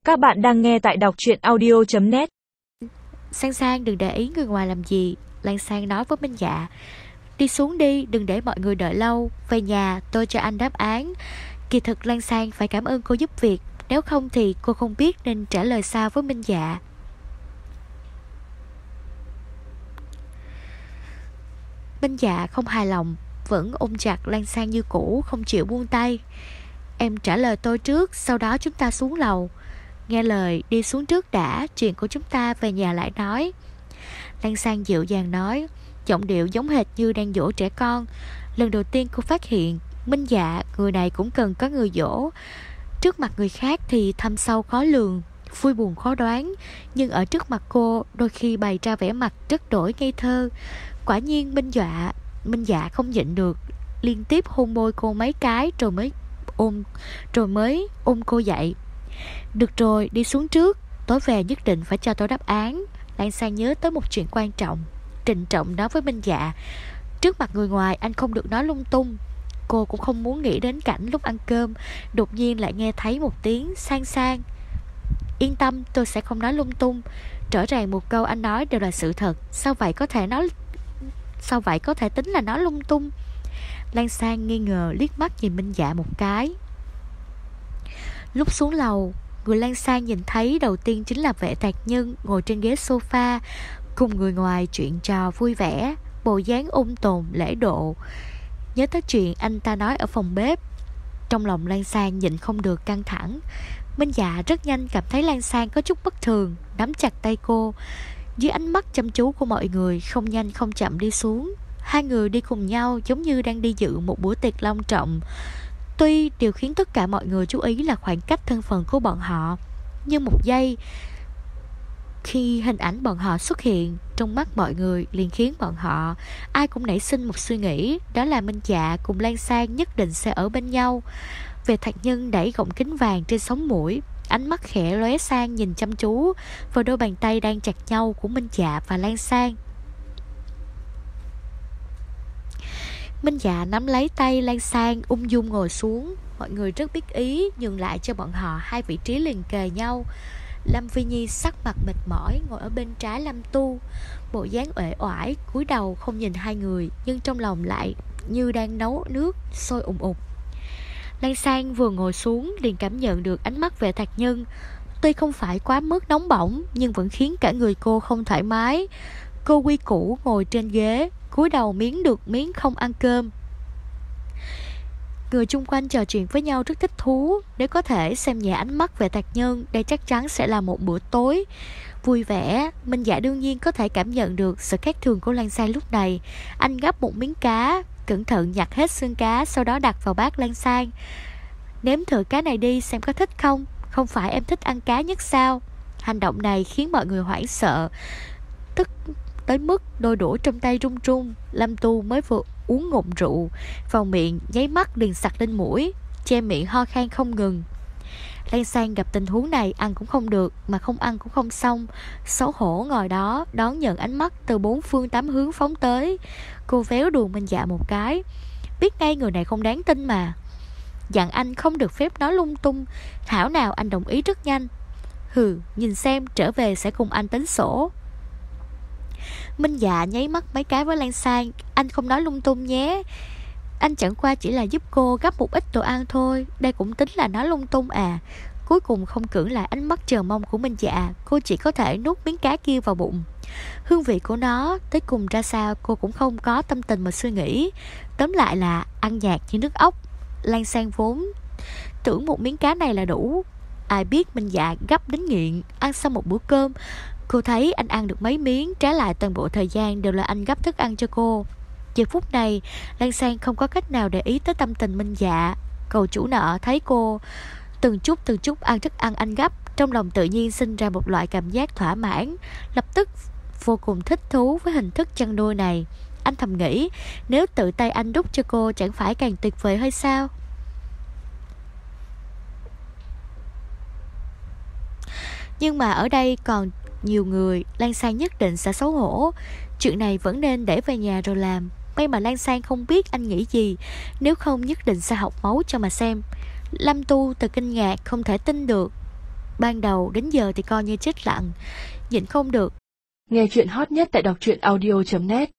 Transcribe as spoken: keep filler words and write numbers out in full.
Các bạn đang nghe tại đọc truyện audio chấm net. Sang Sang đừng để ý người ngoài làm gì. Lan Sang nói với Minh Dạ, đi xuống đi, đừng để mọi người đợi lâu. Về nhà tôi cho anh đáp án. Kỳ thực Lan Sang phải cảm ơn cô giúp việc, nếu không thì cô không biết nên trả lời sao với Minh Dạ. Minh Dạ không hài lòng, vẫn ôm chặt Lan Sang như cũ, không chịu buông tay. Em trả lời tôi trước, sau đó chúng ta xuống lầu. Nghe lời, đi xuống trước đã, chuyện của chúng ta về nhà lại nói. Lan Sang dịu dàng nói, giọng điệu giống hệt như đang dỗ trẻ con. Lần đầu tiên cô phát hiện Minh Dạ, người này cũng cần có người dỗ. Trước mặt người khác thì thâm sâu khó lường, vui buồn khó đoán, nhưng ở trước mặt cô đôi khi bày ra vẻ mặt rất đổi ngây thơ. Quả nhiên Minh Dạ Minh Dạ không nhịn được, liên tiếp hôn môi cô mấy cái rồi mới ôm rồi mới ôm cô dậy. Được rồi, đi xuống trước, tối về nhất định phải cho tôi đáp án. Lan Sang nhớ tới một chuyện quan trọng, trịnh trọng nói với Minh Dạ, trước mặt người ngoài anh không được nói lung tung. Cô cũng không muốn nghĩ đến cảnh lúc ăn cơm đột nhiên lại nghe thấy một tiếng Sang Sang. Yên tâm, tôi sẽ không nói lung tung. Rõ ràng một câu anh nói đều là sự thật, Sao vậy có thể nói Sao vậy có thể tính là nói lung tung? Lan Sang nghi ngờ liếc mắt nhìn Minh Dạ một cái. Lúc xuống lầu, người Lan Sang nhìn thấy đầu tiên chính là Vệ Tạc Nhân ngồi trên ghế sofa, cùng người ngoài chuyện trò vui vẻ, bộ dáng ôn tồn lễ độ. Nhớ tới chuyện anh ta nói ở phòng bếp, trong lòng Lan Sang nhịn không được căng thẳng. Minh Dạ rất nhanh cảm thấy Lan Sang có chút bất thường, nắm chặt tay cô. Dưới ánh mắt chăm chú của mọi người, không nhanh không chậm đi xuống. Hai người đi cùng nhau giống như đang đi dự một bữa tiệc long trọng. Tuy điều khiến tất cả mọi người chú ý là khoảng cách thân phận của bọn họ, nhưng một giây khi hình ảnh bọn họ xuất hiện trong mắt mọi người liền khiến bọn họ ai cũng nảy sinh một suy nghĩ, đó là Minh Dạ cùng Lan Sang nhất định sẽ ở bên nhau. Về Thạc Nhân đẩy gọng kính vàng trên sống mũi, ánh mắt khẽ lóe sang nhìn chăm chú vào đôi bàn tay đang chặt nhau của Minh Dạ và Lan Sang. Minh Dạ nắm lấy tay Lan Sang ung dung ngồi xuống. Mọi người rất biết ý, nhường lại cho bọn họ hai vị trí liền kề nhau. Lâm Vi Nhi sắc mặt mệt mỏi ngồi ở bên trái Lâm Tu, bộ dáng uể oải, cúi đầu không nhìn hai người, nhưng trong lòng lại như đang nấu nước sôi ùn ùn. Lan Sang vừa ngồi xuống liền cảm nhận được ánh mắt Vệ Thạc Nhân, tuy không phải quá mức nóng bỏng nhưng vẫn khiến cả người cô không thoải mái. Cô quy củ ngồi trên ghế, cúi đầu miếng được miếng không ăn cơm. Người chung quanh trò chuyện với nhau rất thích thú. Nếu có thể xem nhẹ ánh mắt Vệ Tạc Nhân, đây chắc chắn sẽ là một bữa tối vui vẻ. Minh Dạ đương nhiên có thể cảm nhận được sự khác thường của Lan Sang lúc này. Anh gắp một miếng cá, cẩn thận nhặt hết xương cá, sau đó đặt vào bát Lan Sang. Nếm thử cá này đi xem có thích không. Không phải em thích ăn cá nhất sao? Hành động này khiến mọi người hoảng sợ, tức tới mức đôi đũa trong tay run run. Lâm Tu mới vừa uống ngụm rượu vào miệng, nháy mắt liền sặc lên mũi, che miệng ho khan không ngừng. Lan Sang gặp tình huống này, ăn cũng không được mà không ăn cũng không xong, xấu hổ ngồi đó đón nhận ánh mắt từ bốn phương tám hướng phóng tới. Cô véo đùa Minh Dạ một cái, biết ngay người này không đáng tin mà. Dặn anh không được phép nói lung tung, thảo nào anh đồng ý rất nhanh. Hừ, nhìn xem trở về sẽ cùng anh tính sổ. Minh Dạ nháy mắt mấy cái với Lan Sang, anh không nói lung tung nhé. Anh chẳng qua chỉ là giúp cô gấp một ít đồ ăn thôi, đây cũng tính là nói lung tung à? Cuối cùng không cưỡng lại ánh mắt chờ mong của Minh Dạ, cô chỉ có thể nuốt miếng cá kia vào bụng. Hương vị của nó tới cùng ra sao cô cũng không có tâm tình mà suy nghĩ. Tóm lại là ăn nhạt như nước ốc. Lan Sang vốn tưởng một miếng cá này là đủ, ai biết Minh Dạ gấp đến nghiện. Ăn xong một bữa cơm, cô thấy anh ăn được mấy miếng, trái lại toàn bộ thời gian đều là anh gấp thức ăn cho cô. Giờ phút này Lan Sang không có cách nào để ý tới tâm tình Minh Dạ. Cầu chủ nợ thấy cô từng chút từng chút ăn thức ăn anh gấp, trong lòng tự nhiên sinh ra một loại cảm giác thỏa mãn, lập tức vô cùng thích thú với hình thức chăn nuôi này. Anh thầm nghĩ, nếu tự tay anh đút cho cô chẳng phải càng tuyệt vời hay sao? Nhưng mà ở đây còn nhiều người, Lan Sang nhất định sẽ xấu hổ. Chuyện này vẫn nên để về nhà rồi làm. May mà Lan Sang không biết anh nghĩ gì, nếu không nhất định sẽ học máu cho mà xem. Lâm Tu từ kinh ngạc không thể tin được, Ban đầu đến giờ thì coi như chết lặng, nhịn không được. Nghe chuyện hot nhất tại đọc truyện audio chấm net.